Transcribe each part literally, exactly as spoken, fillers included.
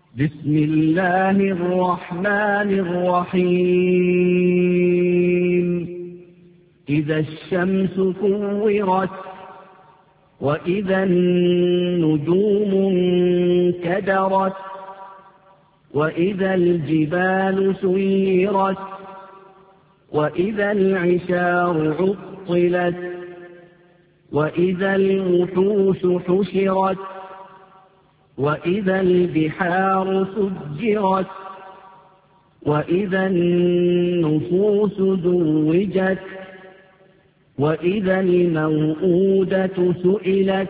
بسم الله الرحمن الرحيم إذا الشمس كورت وإذا النجوم انكدرت وإذا الجبال سيرت وإذا العشار عطلت وإذا الوحوش حشرت وإذا البحار سجرت وإذا النفوس زوجت وإذا الموءودة سئلت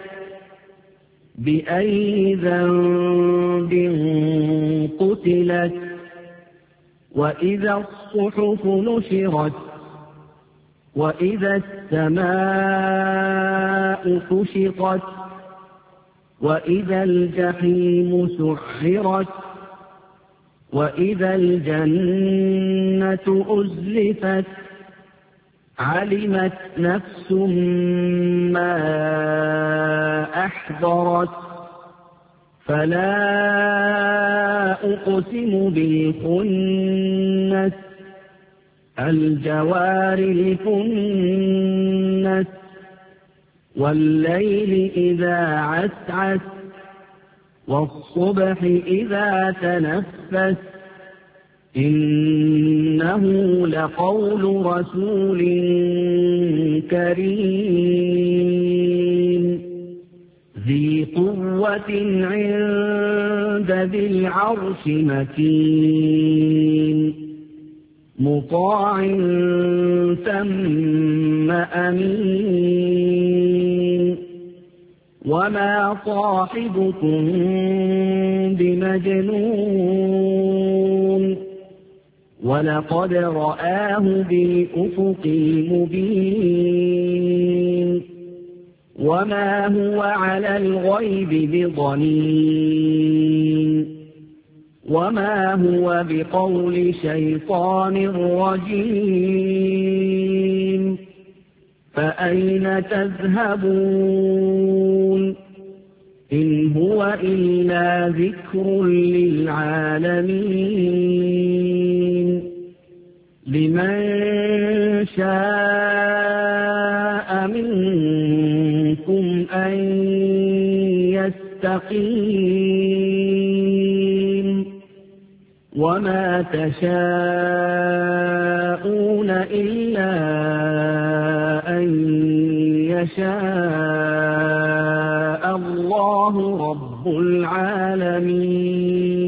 بأي ذنب قتلت وإذا الصحف نشرت وإذا السماء كشطت وإذا الجحيم سعرت وإذا الجنة أزلفت علمت نفس ما أحضرت فلا أقسم بالخنس الجوار الكنس والليل إذا عسعس والصبح إذا تنفس إنه لقول رسول كريم ذي قوة عند ذي العرش مكين مطاع ثم أمين وما صاحبكم بمجنون ولقد رآه بالأفق المبين وما هو على الغيب بضنين وما هو بقول شيطان رجيم فأين تذهبون إن هو إلا ذكر للعالمين لمن شاء منكم أن يستقيم وما تشاءون إلا أن يشاء الله رب العالمين.